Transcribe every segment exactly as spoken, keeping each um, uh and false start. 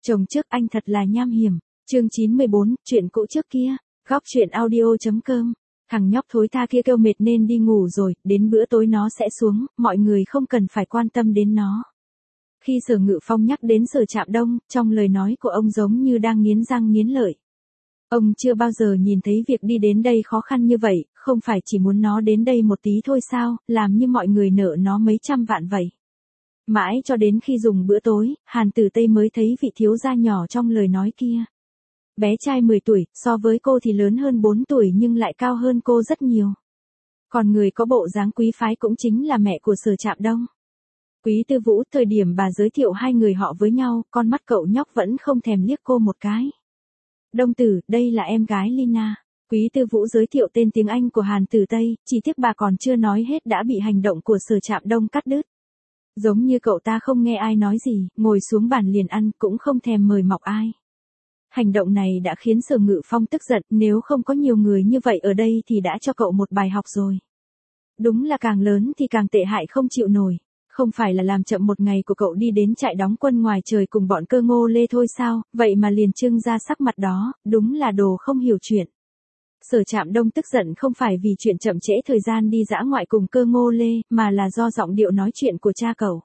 Chồng trước anh thật là nham hiểm. Chương chín mươi bốn, chuyện cũ trước kia. Góc chuyện audio.com. Thằng nhóc thối tha kia kêu mệt nên đi ngủ rồi, đến bữa tối nó sẽ xuống, mọi người không cần phải quan tâm đến nó. Khi Sở Ngự Phong nhắc đến Sở Trạm Đông, trong lời nói của ông giống như đang nghiến răng nghiến lợi. Ông chưa bao giờ nhìn thấy việc đi đến đây khó khăn như vậy, không phải chỉ muốn nó đến đây một tí thôi sao, làm như mọi người nợ nó mấy trăm vạn vậy. Mãi cho đến khi dùng bữa tối, Hàn Tử Tây mới thấy vị thiếu gia nhỏ trong lời nói kia. Bé trai mười tuổi, so với cô thì lớn hơn bốn tuổi nhưng lại cao hơn cô rất nhiều. Còn người có bộ dáng quý phái cũng chính là mẹ của Sở Trạm Đông. Quý Tư Vũ, thời điểm bà giới thiệu hai người họ với nhau, con mắt cậu nhóc vẫn không thèm liếc cô một cái. Đông tử, đây là em gái Lina. Quý Tư Vũ giới thiệu tên tiếng Anh của Hàn Tử Tây, chỉ tiếc bà còn chưa nói hết đã bị hành động của Sở Trạm Đông cắt đứt. Giống như cậu ta không nghe ai nói gì, ngồi xuống bàn liền ăn cũng không thèm mời mọc ai. Hành động này đã khiến Sở Ngự Phong tức giận, nếu không có nhiều người như vậy ở đây thì đã cho cậu một bài học rồi. Đúng là càng lớn thì càng tệ hại không chịu nổi. Không phải là làm chậm một ngày của cậu đi đến trại đóng quân ngoài trời cùng bọn Cơ Ngô Lê thôi sao, vậy mà liền trưng ra sắc mặt đó, đúng là đồ không hiểu chuyện. Sở Trạm Đông tức giận không phải vì chuyện chậm trễ thời gian đi dã ngoại cùng Cơ Ngô Lê, mà là do giọng điệu nói chuyện của cha cậu.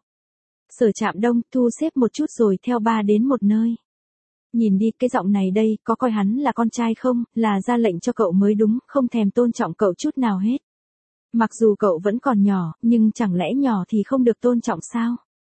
Sở Trạm Đông, thu xếp một chút rồi theo ba đến một nơi. Nhìn đi, cái giọng này đây, có coi hắn là con trai không, là ra lệnh cho cậu mới đúng, không thèm tôn trọng cậu chút nào hết. Mặc dù cậu vẫn còn nhỏ, nhưng chẳng lẽ nhỏ thì không được tôn trọng sao?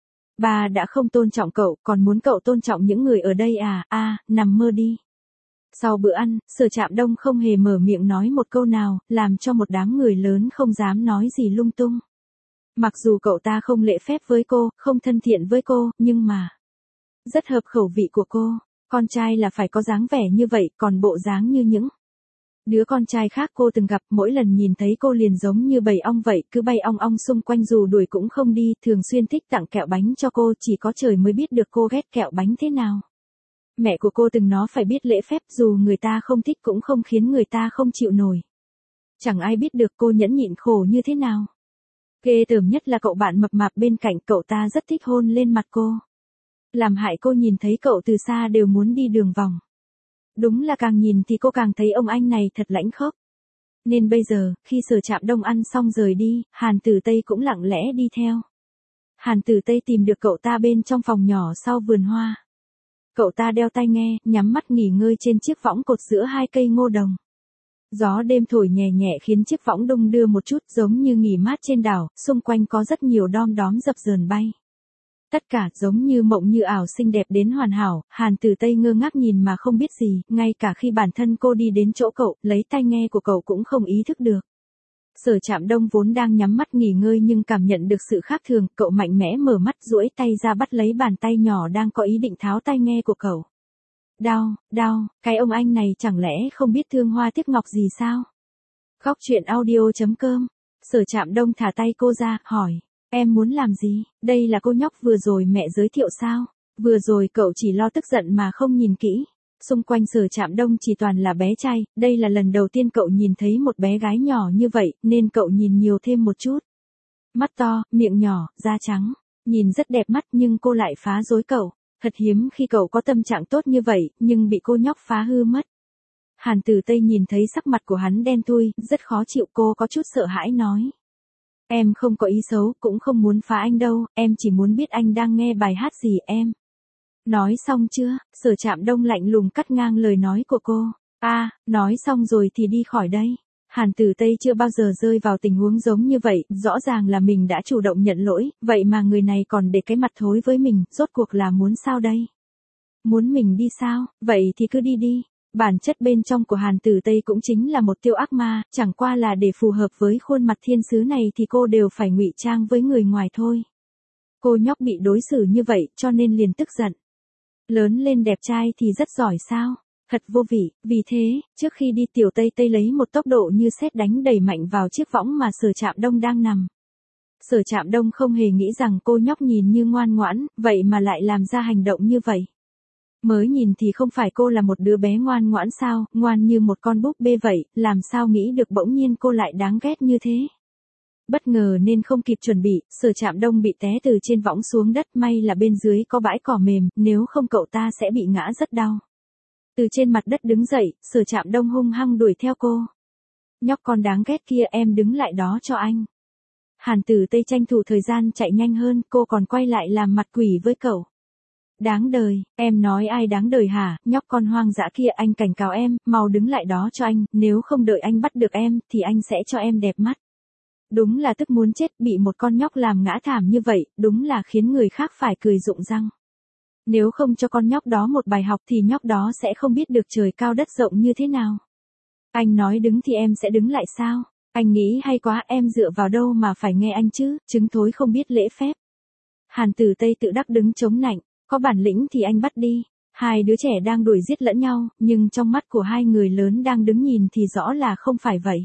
Bà đã không tôn trọng cậu, còn muốn cậu tôn trọng những người ở đây à, a, à, nằm mơ đi. Sau bữa ăn, Sở Trạm Đông không hề mở miệng nói một câu nào, làm cho một đám người lớn không dám nói gì lung tung. Mặc dù cậu ta không lễ phép với cô, không thân thiện với cô, nhưng mà rất hợp khẩu vị của cô. Con trai là phải có dáng vẻ như vậy, còn bộ dáng như những đứa con trai khác cô từng gặp, mỗi lần nhìn thấy cô liền giống như bầy ong vậy, cứ bay ong ong xung quanh dù đuổi cũng không đi, thường xuyên thích tặng kẹo bánh cho cô, chỉ có trời mới biết được cô ghét kẹo bánh thế nào. Mẹ của cô từng nói phải biết lễ phép, dù người ta không thích cũng không khiến người ta không chịu nổi. Chẳng ai biết được cô nhẫn nhịn khổ như thế nào. Ghê tởm nhất là cậu bạn mập mạp bên cạnh, cậu ta rất thích hôn lên mặt cô. Làm hại cô nhìn thấy cậu từ xa đều muốn đi đường vòng. Đúng là càng nhìn thì cô càng thấy ông anh này thật lãnh khốc. Nên bây giờ, khi Sở Trạm Đông ăn xong rời đi, Hàn Tử Tây cũng lặng lẽ đi theo. Hàn Tử Tây tìm được cậu ta bên trong phòng nhỏ sau vườn hoa. Cậu ta đeo tai nghe, nhắm mắt nghỉ ngơi trên chiếc võng cột giữa hai cây ngô đồng. Gió đêm thổi nhẹ nhẹ khiến chiếc võng đung đưa một chút giống như nghỉ mát trên đảo, xung quanh có rất nhiều đom đóm dập dờn bay. Tất cả giống như mộng như ảo xinh đẹp đến hoàn hảo, Hàn Tử Tây ngơ ngác nhìn mà không biết gì, ngay cả khi bản thân cô đi đến chỗ cậu, lấy tai nghe của cậu cũng không ý thức được. Sở Trạm Đông vốn đang nhắm mắt nghỉ ngơi nhưng cảm nhận được sự khác thường, cậu mạnh mẽ mở mắt duỗi tay ra bắt lấy bàn tay nhỏ đang có ý định tháo tai nghe của cậu. Đau, đau, cái ông anh này chẳng lẽ không biết thương hoa tiếc ngọc gì sao? Góc chuyện audio.com. Sở Trạm Đông thả tay cô ra, hỏi. Em muốn làm gì? Đây là cô nhóc vừa rồi mẹ giới thiệu sao? Vừa rồi cậu chỉ lo tức giận mà không nhìn kỹ. Xung quanh Sở Trạm Đông chỉ toàn là bé trai, đây là lần đầu tiên cậu nhìn thấy một bé gái nhỏ như vậy, nên cậu nhìn nhiều thêm một chút. Mắt to, miệng nhỏ, da trắng. Nhìn rất đẹp mắt nhưng cô lại phá rối cậu. Thật hiếm khi cậu có tâm trạng tốt như vậy, nhưng bị cô nhóc phá hư mất. Hàn Tử Tây nhìn thấy sắc mặt của hắn đen thui, rất khó chịu, cô có chút sợ hãi nói. Em không có ý xấu, cũng không muốn phá anh đâu, em chỉ muốn biết anh đang nghe bài hát gì em. Nói xong chưa? Sở Trạm Đông lạnh lùng cắt ngang lời nói của cô. A, à, nói xong rồi thì đi khỏi đây. Hàn Tử Tây chưa bao giờ rơi vào tình huống giống như vậy, rõ ràng là mình đã chủ động nhận lỗi, vậy mà người này còn để cái mặt thối với mình, rốt cuộc là muốn sao đây? Muốn mình đi sao? Vậy thì cứ đi đi. Bản chất bên trong của Hàn Tử Tây cũng chính là một tiêu ác ma, chẳng qua là để phù hợp với khuôn mặt thiên sứ này thì cô đều phải ngụy trang với người ngoài thôi. Cô nhóc bị đối xử như vậy cho nên liền tức giận. Lớn lên đẹp trai thì rất giỏi sao? Thật vô vị, vì thế, trước khi đi Tiểu Tây Tây lấy một tốc độ như sét đánh đẩy mạnh vào chiếc võng mà Sở Trạm Đông đang nằm. Sở Trạm Đông không hề nghĩ rằng cô nhóc nhìn như ngoan ngoãn, vậy mà lại làm ra hành động như vậy. Mới nhìn thì không phải cô là một đứa bé ngoan ngoãn sao, ngoan như một con búp bê vậy, làm sao nghĩ được bỗng nhiên cô lại đáng ghét như thế. Bất ngờ nên không kịp chuẩn bị, Sở Trạm Đông bị té từ trên võng xuống đất, may là bên dưới có bãi cỏ mềm, nếu không cậu ta sẽ bị ngã rất đau. Từ trên mặt đất đứng dậy, Sở Trạm Đông hung hăng đuổi theo cô. Nhóc con đáng ghét kia, em đứng lại đó cho anh. Hàn Tử Tây tranh thủ thời gian chạy nhanh hơn, cô còn quay lại làm mặt quỷ với cậu. Đáng đời, em nói ai đáng đời hả, nhóc con hoang dã kia, anh cảnh cáo em, mau đứng lại đó cho anh, nếu không đợi anh bắt được em, thì anh sẽ cho em đẹp mắt. Đúng là tức muốn chết, bị một con nhóc làm ngã thảm như vậy, đúng là khiến người khác phải cười rụng răng. Nếu không cho con nhóc đó một bài học thì nhóc đó sẽ không biết được trời cao đất rộng như thế nào. Anh nói đứng thì em sẽ đứng lại sao? Anh nghĩ hay quá, em dựa vào đâu mà phải nghe anh chứ, trứng thối không biết lễ phép. Hàn Tử Tây tự đắc đứng chống nạnh, có bản lĩnh thì anh bắt đi. Hai đứa trẻ đang đuổi giết lẫn nhau, nhưng trong mắt của hai người lớn đang đứng nhìn thì rõ là không phải vậy.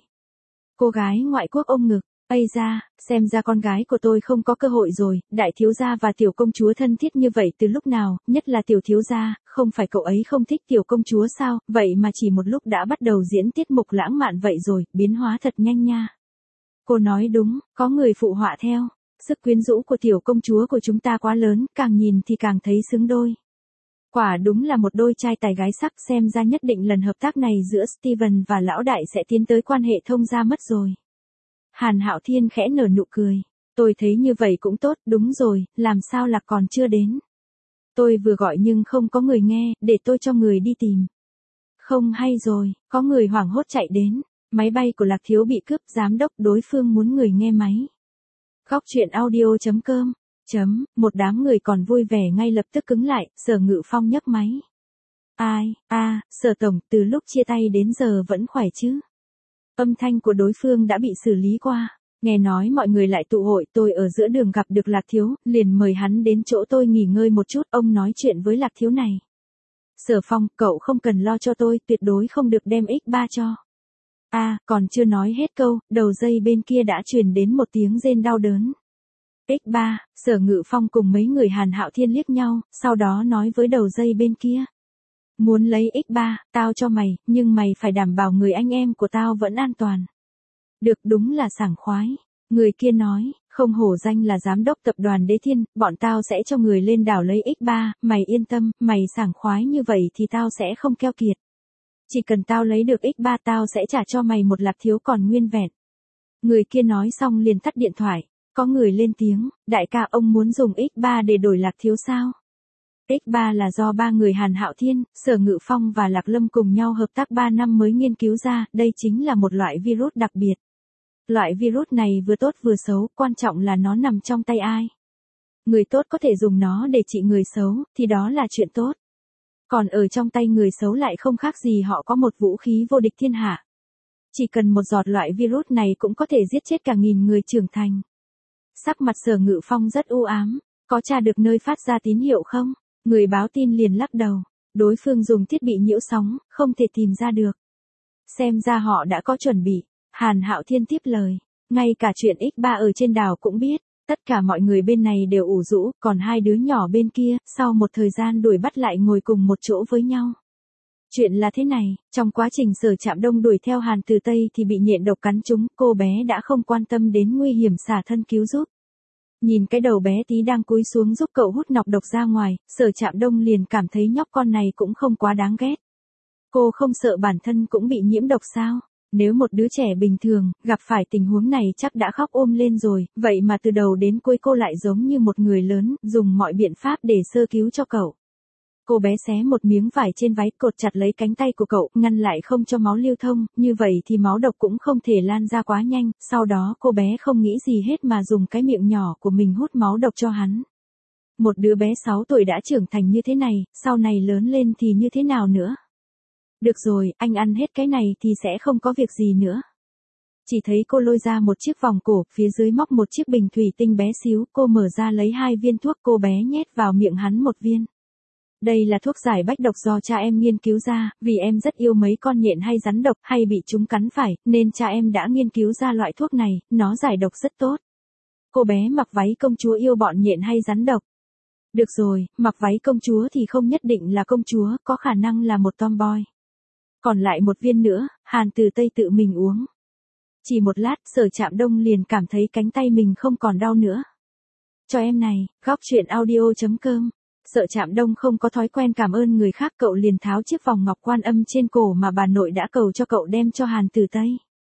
Cô gái ngoại quốc ôm ngực, ây ra, xem ra con gái của tôi không có cơ hội rồi, đại thiếu gia và tiểu công chúa thân thiết như vậy từ lúc nào, nhất là tiểu thiếu gia, không phải cậu ấy không thích tiểu công chúa sao, vậy mà chỉ một lúc đã bắt đầu diễn tiết mục lãng mạn vậy rồi, biến hóa thật nhanh nha. Cô nói đúng, có người phụ họa theo, sức quyến rũ của tiểu công chúa của chúng ta quá lớn, càng nhìn thì càng thấy xứng đôi. Quả đúng là một đôi trai tài gái sắc, xem ra nhất định lần hợp tác này giữa Steven và lão đại sẽ tiến tới quan hệ thông gia mất rồi. Hàn Hạo Thiên khẽ nở nụ cười. Tôi thấy như vậy cũng tốt, đúng rồi, làm sao Lạc còn chưa đến. Tôi vừa gọi nhưng không có người nghe, để tôi cho người đi tìm. Không hay rồi, có người hoảng hốt chạy đến. Máy bay của Lạc Thiếu bị cướp, giám đốc đối phương muốn người nghe máy. Góc truyện audio chấm com Chấm, một đám người còn vui vẻ ngay lập tức cứng lại, Sở Ngự Phong nhấc máy. Ai, a, à, Sở Tổng, từ lúc chia tay đến giờ vẫn khỏe chứ? Âm thanh của đối phương đã bị xử lý qua. Nghe nói mọi người lại tụ hội, tôi ở giữa đường gặp được Lạc Thiếu, liền mời hắn đến chỗ tôi nghỉ ngơi một chút, ông nói chuyện với Lạc Thiếu này. Sở Phong, cậu không cần lo cho tôi, tuyệt đối không được đem ích ba cho. A, à, còn chưa nói hết câu, đầu dây bên kia đã truyền đến một tiếng rên đau đớn. ích ba, Sở Ngự Phong cùng mấy người Hàn Hạo Thiên liếc nhau, sau đó nói với đầu dây bên kia. Muốn lấy ích ba, tao cho mày, nhưng mày phải đảm bảo người anh em của tao vẫn an toàn. Được, đúng là sảng khoái. Người kia nói, không hổ danh là giám đốc tập đoàn Đế Thiên, bọn tao sẽ cho người lên đảo lấy ích ba, mày yên tâm, mày sảng khoái như vậy thì tao sẽ không keo kiệt. Chỉ cần tao lấy được ích ba tao sẽ trả cho mày một Lạc Thiếu còn nguyên vẹn. Người kia nói xong liền tắt điện thoại. Có người lên tiếng, đại ca, ông muốn dùng ích ba để đổi Lạc Thiếu sao? ích ba là do ba người Hàn Hạo Thiên, Sở Ngự Phong và Lạc Lâm cùng nhau hợp tác ba năm mới nghiên cứu ra, đây chính là một loại virus đặc biệt. Loại virus này vừa tốt vừa xấu, quan trọng là nó nằm trong tay ai. Người tốt có thể dùng nó để trị người xấu, thì đó là chuyện tốt. Còn ở trong tay người xấu lại không khác gì họ có một vũ khí vô địch thiên hạ. Chỉ cần một giọt loại virus này cũng có thể giết chết cả nghìn người trưởng thành. Sắc mặt Sở Ngự Phong rất u ám, có tra được nơi phát ra tín hiệu không? Người báo tin liền lắc đầu, đối phương dùng thiết bị nhiễu sóng, không thể tìm ra được. Xem ra họ đã có chuẩn bị. Hàn Hạo Thiên tiếp lời, ngay cả chuyện ích ba ở trên đảo cũng biết, tất cả mọi người bên này đều ủ rũ, còn hai đứa nhỏ bên kia, sau một thời gian đuổi bắt lại ngồi cùng một chỗ với nhau. Chuyện là thế này, trong quá trình Sở Trạm Đông đuổi theo Hàn Từ Tây thì bị nhện độc cắn trúng, cô bé đã không quan tâm đến nguy hiểm xả thân cứu giúp. Nhìn cái đầu bé tí đang cúi xuống giúp cậu hút nọc độc ra ngoài, Sở Trạm Đông liền cảm thấy nhóc con này cũng không quá đáng ghét. Cô không sợ bản thân cũng bị nhiễm độc sao? Nếu một đứa trẻ bình thường, gặp phải tình huống này chắc đã khóc ôm lên rồi, vậy mà từ đầu đến cuối cô lại giống như một người lớn, dùng mọi biện pháp để sơ cứu cho cậu. Cô bé xé một miếng vải trên váy, cột chặt lấy cánh tay của cậu, ngăn lại không cho máu lưu thông, như vậy thì máu độc cũng không thể lan ra quá nhanh, sau đó cô bé không nghĩ gì hết mà dùng cái miệng nhỏ của mình hút máu độc cho hắn. Một đứa bé sáu tuổi đã trưởng thành như thế này, sau này lớn lên thì như thế nào nữa? Được rồi, anh ăn hết cái này thì sẽ không có việc gì nữa. Chỉ thấy cô lôi ra một chiếc vòng cổ, phía dưới móc một chiếc bình thủy tinh bé xíu, cô mở ra lấy hai viên thuốc, cô bé nhét vào miệng hắn một viên. Đây là thuốc giải bách độc do cha em nghiên cứu ra, vì em rất yêu mấy con nhện hay rắn độc, hay bị chúng cắn phải, nên cha em đã nghiên cứu ra loại thuốc này, nó giải độc rất tốt. Cô bé mặc váy công chúa yêu bọn nhện hay rắn độc. Được rồi, mặc váy công chúa thì không nhất định là công chúa, có khả năng là một tomboy. Còn lại một viên nữa, Hàn Từ Tây tự mình uống. Chỉ một lát, Sở Trạm Đông liền cảm thấy cánh tay mình không còn đau nữa. Cho em này, góc chuyện audio.com. Sở Trạm Đông không có thói quen cảm ơn người khác, cậu liền tháo chiếc vòng ngọc quan âm trên cổ mà bà nội đã cầu cho cậu đem cho Hàn Tử Tây.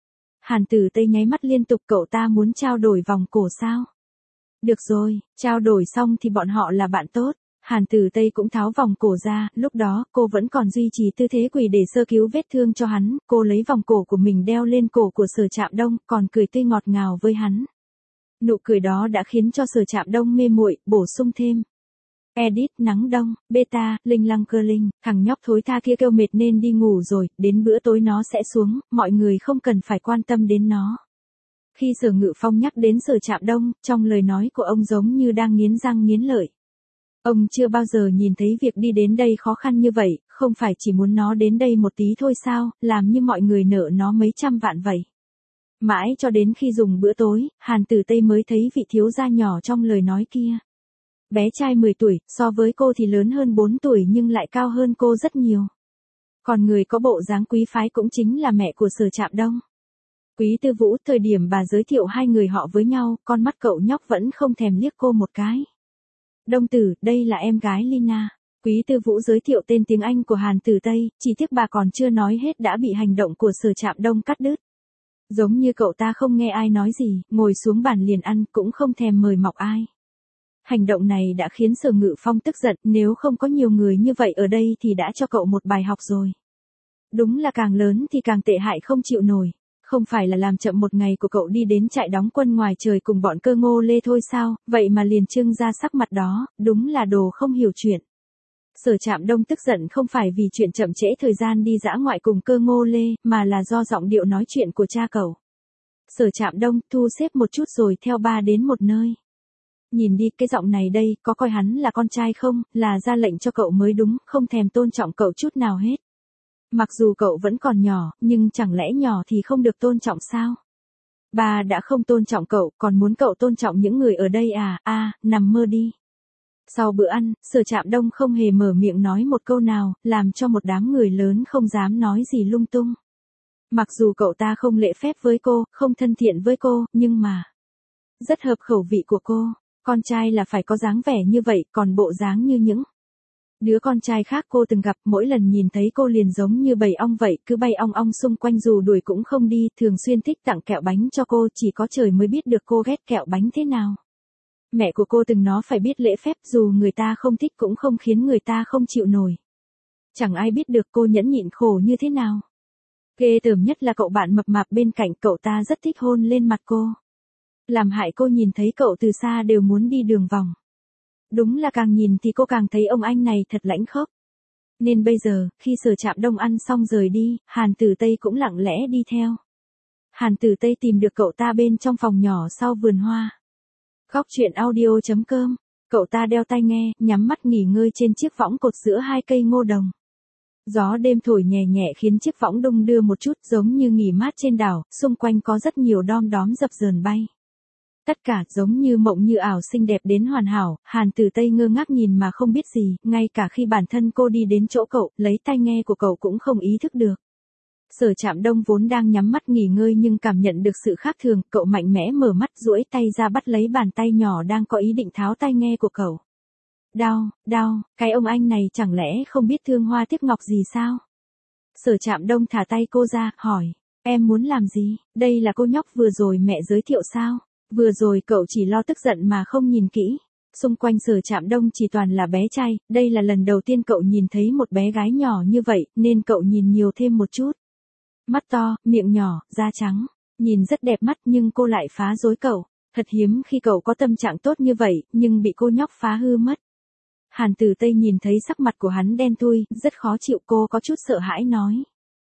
Hàn Tử Tây nháy mắt liên tục, cậu ta muốn trao đổi vòng cổ sao? Được rồi, trao đổi xong thì bọn họ là bạn tốt. Hàn Tử Tây cũng tháo vòng cổ ra, lúc đó cô vẫn còn duy trì tư thế quỳ để sơ cứu vết thương cho hắn, cô lấy vòng cổ của mình đeo lên cổ của Sở Trạm Đông, còn cười tươi ngọt ngào với hắn. Nụ cười đó đã khiến cho Sở Trạm Đông mê muội, bổ sung thêm. Edit nắng đông, beta, linh lăng cơ linh, thằng nhóc thối tha kia kêu mệt nên đi ngủ rồi, đến bữa tối nó sẽ xuống, mọi người không cần phải quan tâm đến nó. Khi Sở Ngự Phong nhắc đến Sở Trạm Đông, trong lời nói của ông giống như đang nghiến răng nghiến lợi. Ông chưa bao giờ nhìn thấy việc đi đến đây khó khăn như vậy, không phải chỉ muốn nó đến đây một tí thôi sao, làm như mọi người nợ nó mấy trăm vạn vậy. Mãi cho đến khi dùng bữa tối, Hàn Tử Tây mới thấy vị thiếu gia nhỏ trong lời nói kia. Bé trai mười tuổi, so với cô thì lớn hơn bốn tuổi nhưng lại cao hơn cô rất nhiều. Còn người có bộ dáng quý phái cũng chính là mẹ của Sở Trạm Đông. Quý Tư Vũ, thời điểm bà giới thiệu hai người họ với nhau, con mắt cậu nhóc vẫn không thèm liếc cô một cái. Đông tử, đây là em gái Lina. Quý Tư Vũ giới thiệu tên tiếng Anh của Hàn Tử Tây, chỉ tiếc bà còn chưa nói hết đã bị hành động của Sở Trạm Đông cắt đứt. Giống như cậu ta không nghe ai nói gì, ngồi xuống bàn liền ăn, cũng không thèm mời mọc ai. Hành động này đã khiến Sở Ngự Phong tức giận, nếu không có nhiều người như vậy ở đây thì đã cho cậu một bài học rồi. Đúng là càng lớn thì càng tệ hại không chịu nổi. Không phải là làm chậm một ngày của cậu đi đến trại đóng quân ngoài trời cùng bọn Cơ Ngô Lê thôi sao, vậy mà liền trưng ra sắc mặt đó, đúng là đồ không hiểu chuyện. Sở Trạm Đông tức giận không phải vì chuyện chậm trễ thời gian đi dã ngoại cùng Cơ Ngô Lê, mà là do giọng điệu nói chuyện của cha cậu. Sở Trạm Đông, thu xếp một chút rồi theo ba đến một nơi. Nhìn đi, cái giọng này đây, có coi hắn là con trai không, là ra lệnh cho cậu mới đúng, không thèm tôn trọng cậu chút nào hết. Mặc dù cậu vẫn còn nhỏ, nhưng chẳng lẽ nhỏ thì không được tôn trọng sao? Ba đã không tôn trọng cậu, còn muốn cậu tôn trọng những người ở đây à, a, à, nằm mơ đi. Sau bữa ăn, Sở Trạm Đông không hề mở miệng nói một câu nào, làm cho một đám người lớn không dám nói gì lung tung. Mặc dù cậu ta không lễ phép với cô, không thân thiện với cô, nhưng mà rất hợp khẩu vị của cô. Con trai là phải có dáng vẻ như vậy, còn bộ dáng như những đứa con trai khác cô từng gặp, mỗi lần nhìn thấy cô liền giống như bầy ong vậy, cứ bay ong ong xung quanh dù đuổi cũng không đi, thường xuyên thích tặng kẹo bánh cho cô, chỉ có trời mới biết được cô ghét kẹo bánh thế nào. Mẹ của cô từng nói phải biết lễ phép, dù người ta không thích cũng không khiến người ta không chịu nổi. Chẳng ai biết được cô nhẫn nhịn khổ như thế nào. Ghê tởm nhất là cậu bạn mập mạp bên cạnh, cậu ta rất thích hôn lên mặt cô. Làm hại cô nhìn thấy cậu từ xa đều muốn đi đường vòng. Đúng là càng nhìn thì cô càng thấy ông anh này thật lãnh khốc. Nên bây giờ, khi Sở Trạm Đông ăn xong rời đi, Hàn Tử Tây cũng lặng lẽ đi theo. Hàn Tử Tây tìm được cậu ta bên trong phòng nhỏ sau vườn hoa. Góc chuyện audio.com. Cậu ta đeo tai nghe, nhắm mắt nghỉ ngơi trên chiếc võng cột giữa hai cây ngô đồng. Gió đêm thổi nhẹ nhẹ khiến chiếc võng đung đưa một chút, giống như nghỉ mát trên đảo, xung quanh có rất nhiều đom đóm dập dờn bay. Tất cả giống như mộng như ảo, xinh đẹp đến hoàn hảo. Hàn Tử Tây ngơ ngác nhìn mà không biết gì, ngay cả khi bản thân cô đi đến chỗ cậu, lấy tai nghe của cậu cũng không ý thức được. Sở Trạm Đông vốn đang nhắm mắt nghỉ ngơi nhưng cảm nhận được sự khác thường, cậu mạnh mẽ mở mắt, duỗi tay ra bắt lấy bàn tay nhỏ đang có ý định tháo tai nghe của cậu. Đau, đau, cái ông anh này chẳng lẽ không biết thương hoa tiếc ngọc gì sao? Sở Trạm Đông thả tay cô ra, hỏi, em muốn làm gì? Đây là cô nhóc vừa rồi mẹ giới thiệu sao? Vừa rồi cậu chỉ lo tức giận mà không nhìn kỹ. Xung quanh Sở Trạm Đông chỉ toàn là bé trai, đây là lần đầu tiên cậu nhìn thấy một bé gái nhỏ như vậy, nên cậu nhìn nhiều thêm một chút. Mắt to, miệng nhỏ, da trắng, nhìn rất đẹp mắt nhưng cô lại phá rối cậu. Thật hiếm khi cậu có tâm trạng tốt như vậy, nhưng bị cô nhóc phá hư mất. Hàn Tử Tây nhìn thấy sắc mặt của hắn đen thui, rất khó chịu, cô có chút sợ hãi nói.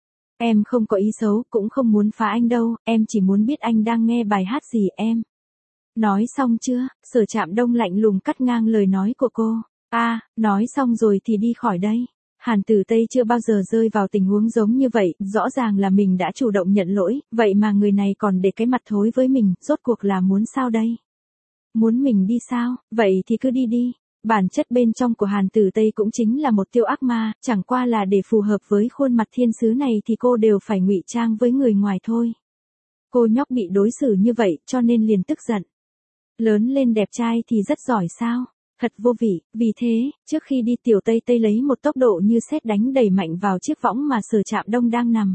Em không có ý xấu, cũng không muốn phá anh đâu, em chỉ muốn biết anh đang nghe bài hát gì em. Nói xong chưa? Sở Trạm Đông lạnh lùng cắt ngang lời nói của cô. A, à, nói xong rồi thì đi khỏi đây. Hàn Tử Tây chưa bao giờ rơi vào tình huống giống như vậy, rõ ràng là mình đã chủ động nhận lỗi, vậy mà người này còn để cái mặt thối với mình, rốt cuộc là muốn sao đây? Muốn mình đi sao? Vậy thì cứ đi đi. Bản chất bên trong của Hàn Tử Tây cũng chính là một tiêu ác ma, chẳng qua là để phù hợp với khuôn mặt thiên sứ này thì cô đều phải ngụy trang với người ngoài thôi. Cô nhóc bị đối xử như vậy cho nên liền tức giận. Lớn lên đẹp trai thì rất giỏi sao? Thật vô vị, vì thế, trước khi đi Tiểu Tây Tây lấy một tốc độ như sét đánh đẩy mạnh vào chiếc võng mà Sở Trạm Đông đang nằm.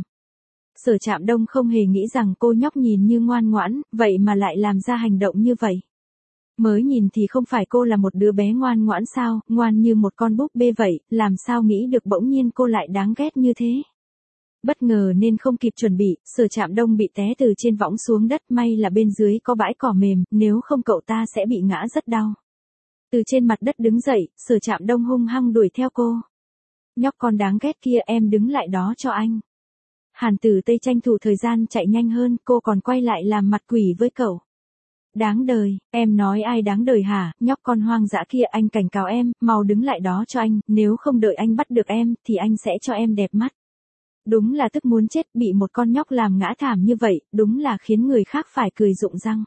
Sở Trạm Đông không hề nghĩ rằng cô nhóc nhìn như ngoan ngoãn, vậy mà lại làm ra hành động như vậy. Mới nhìn thì không phải cô là một đứa bé ngoan ngoãn sao, ngoan như một con búp bê vậy, làm sao nghĩ được bỗng nhiên cô lại đáng ghét như thế. Bất ngờ nên không kịp chuẩn bị, Sở Trạm Đông bị té từ trên võng xuống đất, may là bên dưới có bãi cỏ mềm, nếu không cậu ta sẽ bị ngã rất đau. Từ trên mặt đất đứng dậy, Sở Trạm Đông hung hăng đuổi theo cô. Nhóc con đáng ghét kia, em đứng lại đó cho anh. Hàn Tử Tây tranh thủ thời gian chạy nhanh hơn, cô còn quay lại làm mặt quỷ với cậu. Đáng đời, em nói ai đáng đời hả, nhóc con hoang dã kia, anh cảnh cáo em, mau đứng lại đó cho anh, nếu không đợi anh bắt được em, thì anh sẽ cho em đẹp mắt. Đúng là tức muốn chết, bị một con nhóc làm ngã thảm như vậy, đúng là khiến người khác phải cười rụng răng.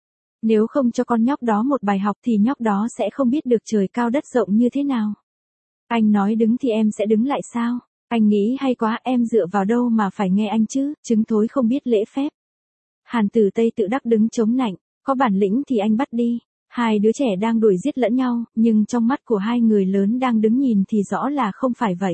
Nếu không cho con nhóc đó một bài học thì nhóc đó sẽ không biết được trời cao đất rộng như thế nào. Anh nói đứng thì em sẽ đứng lại sao? Anh nghĩ hay quá, em dựa vào đâu mà phải nghe anh chứ, trứng thối không biết lễ phép. Hàn Tử Tây tự đắc đứng chống nạnh, có bản lĩnh thì anh bắt đi. Hai đứa trẻ đang đuổi giết lẫn nhau, nhưng trong mắt của hai người lớn đang đứng nhìn thì rõ là không phải vậy.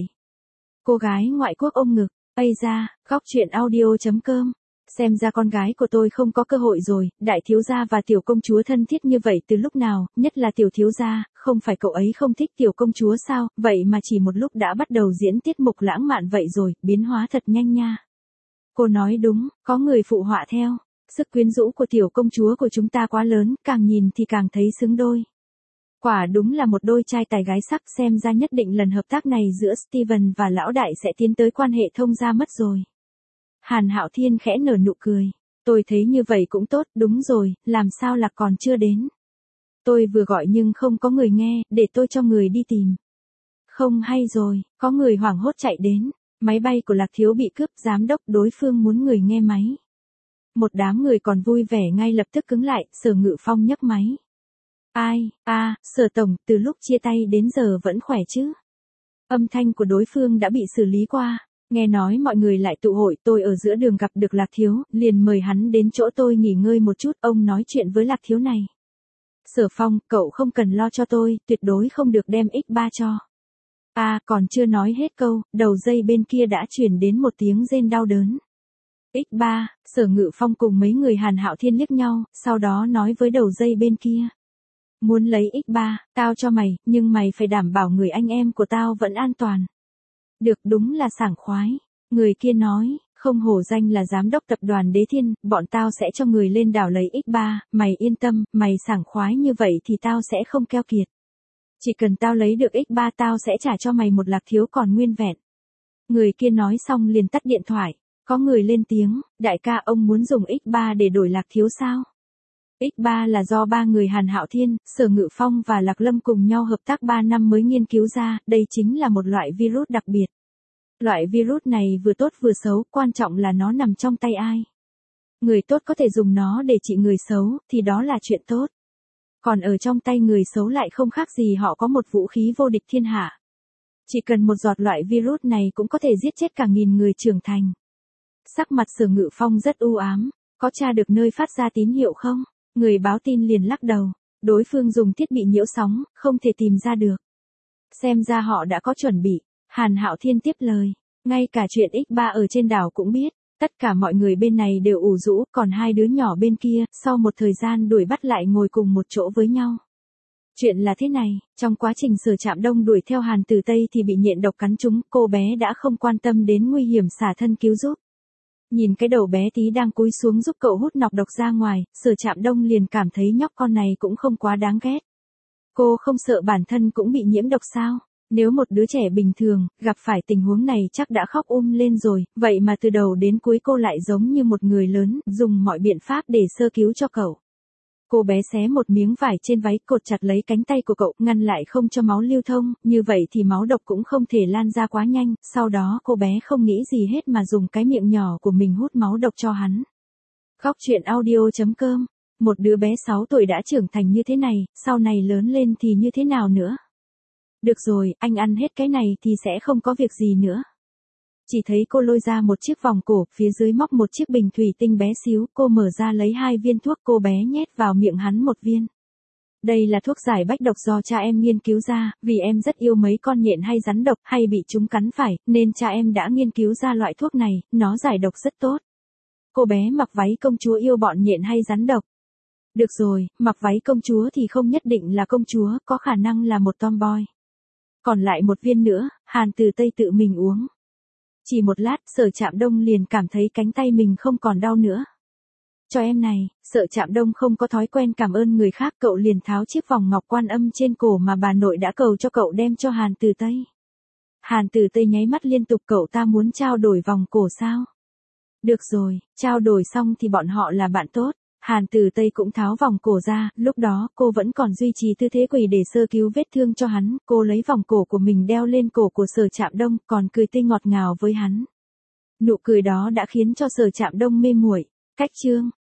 Cô gái ngoại quốc ôm ngực, ây da, góc truyện audio chấm com. Xem ra con gái của tôi không có cơ hội rồi, đại thiếu gia và tiểu công chúa thân thiết như vậy từ lúc nào, nhất là tiểu thiếu gia, không phải cậu ấy không thích tiểu công chúa sao, vậy mà chỉ một lúc đã bắt đầu diễn tiết mục lãng mạn vậy rồi, biến hóa thật nhanh nha. Cô nói đúng, có người phụ họa theo, sức quyến rũ của tiểu công chúa của chúng ta quá lớn, càng nhìn thì càng thấy xứng đôi. Quả đúng là một đôi trai tài gái sắc, xem ra nhất định lần hợp tác này giữa Steven và lão đại sẽ tiến tới quan hệ thông gia mất rồi. Hàn Hạo Thiên khẽ nở nụ cười. Tôi thấy như vậy cũng tốt, đúng rồi, làm sao Lạc còn chưa đến. Tôi vừa gọi nhưng không có người nghe, để tôi cho người đi tìm. Không hay rồi, có người hoảng hốt chạy đến. Máy bay của Lạc Thiếu bị cướp, giám đốc đối phương muốn người nghe máy. Một đám người còn vui vẻ ngay lập tức cứng lại, Sở Ngự Phong nhấc máy. Ai, a, à, Sở Tổng, từ lúc chia tay đến giờ vẫn khỏe chứ? Âm thanh của đối phương đã bị xử lý qua. Nghe nói mọi người lại tụ hội, tôi ở giữa đường gặp được Lạc Thiếu, liền mời hắn đến chỗ tôi nghỉ ngơi một chút, ông nói chuyện với Lạc Thiếu này. Sở Phong, cậu không cần lo cho tôi, tuyệt đối không được đem ích ba cho. A, à, còn chưa nói hết câu, đầu dây bên kia đã truyền đến một tiếng rên đau đớn. ích ba, Sở Ngự Phong cùng mấy người Hàn Hạo Thiên liếc nhau, sau đó nói với đầu dây bên kia. Muốn lấy ích ba, tao cho mày, nhưng mày phải đảm bảo người anh em của tao vẫn an toàn. Được, đúng là sảng khoái. Người kia nói, không hổ danh là giám đốc tập đoàn Đế Thiên, bọn tao sẽ cho người lên đảo lấy ích ba, mày yên tâm, mày sảng khoái như vậy thì tao sẽ không keo kiệt. Chỉ cần tao lấy được ích ba tao sẽ trả cho mày một Lạc Thiếu còn nguyên vẹn. Người kia nói xong liền tắt điện thoại, có người lên tiếng, đại ca ông muốn dùng ích ba để đổi Lạc Thiếu sao? ích ba là do ba người Hàn Hạo Thiên, Sở Ngự Phong và Lạc Lâm cùng nhau hợp tác ba năm mới nghiên cứu ra, đây chính là một loại virus đặc biệt. Loại virus này vừa tốt vừa xấu, quan trọng là nó nằm trong tay ai. Người tốt có thể dùng nó để trị người xấu, thì đó là chuyện tốt. Còn ở trong tay người xấu lại không khác gì họ có một vũ khí vô địch thiên hạ. Chỉ cần một giọt loại virus này cũng có thể giết chết cả nghìn người trưởng thành. Sắc mặt Sở Ngự Phong rất u ám, có tra được nơi phát ra tín hiệu không? Người báo tin liền lắc đầu, đối phương dùng thiết bị nhiễu sóng, không thể tìm ra được. Xem ra họ đã có chuẩn bị. Hàn Hạo Thiên tiếp lời, ngay cả chuyện ích ba ở trên đảo cũng biết, tất cả mọi người bên này đều ủ rũ, còn hai đứa nhỏ bên kia, sau một thời gian đuổi bắt lại ngồi cùng một chỗ với nhau. Chuyện là thế này, trong quá trình Sở Trạm Đông đuổi theo Hàn Tử Tây thì bị nhện độc cắn trúng, cô bé đã không quan tâm đến nguy hiểm xả thân cứu giúp. Nhìn cái đầu bé tí đang cúi xuống giúp cậu hút nọc độc ra ngoài, Sở Trạm Đông liền cảm thấy nhóc con này cũng không quá đáng ghét. Cô không sợ bản thân cũng bị nhiễm độc sao? Nếu một đứa trẻ bình thường, gặp phải tình huống này chắc đã khóc um lên rồi, vậy mà từ đầu đến cuối cô lại giống như một người lớn, dùng mọi biện pháp để sơ cứu cho cậu. Cô bé xé một miếng vải trên váy, cột chặt lấy cánh tay của cậu, ngăn lại không cho máu lưu thông, như vậy thì máu độc cũng không thể lan ra quá nhanh, sau đó cô bé không nghĩ gì hết mà dùng cái miệng nhỏ của mình hút máu độc cho hắn. Góc truyện audio chấm com, một đứa bé sáu tuổi đã trưởng thành như thế này, sau này lớn lên thì như thế nào nữa? Được rồi, anh ăn hết cái này thì sẽ không có việc gì nữa. Chỉ thấy cô lôi ra một chiếc vòng cổ, phía dưới móc một chiếc bình thủy tinh bé xíu, cô mở ra lấy hai viên thuốc, cô bé nhét vào miệng hắn một viên. Đây là thuốc giải bách độc do cha em nghiên cứu ra, vì em rất yêu mấy con nhện hay rắn độc, hay bị chúng cắn phải, nên cha em đã nghiên cứu ra loại thuốc này, nó giải độc rất tốt. Cô bé mặc váy công chúa yêu bọn nhện hay rắn độc. Được rồi, mặc váy công chúa thì không nhất định là công chúa, có khả năng là một tomboy. Còn lại một viên nữa, Hàn Từ Tây tự mình uống. Chỉ một lát, Sở Trạm Đông liền cảm thấy cánh tay mình không còn đau nữa. Cho em này, Sở Trạm Đông không có thói quen cảm ơn người khác, cậu liền tháo chiếc vòng ngọc quan âm trên cổ mà bà nội đã cầu cho cậu đem cho Hàn Từ Tây. Hàn Từ Tây nháy mắt liên tục, cậu ta muốn trao đổi vòng cổ sao? Được rồi, trao đổi xong thì bọn họ là bạn tốt. Hàn Từ Tây cũng tháo vòng cổ ra, lúc đó cô vẫn còn duy trì tư thế quỳ để sơ cứu vết thương cho hắn, cô lấy vòng cổ của mình đeo lên cổ của Sở Trạm Đông, còn cười tươi ngọt ngào với hắn. Nụ cười đó đã khiến cho Sở Trạm Đông mê muội. Cách chương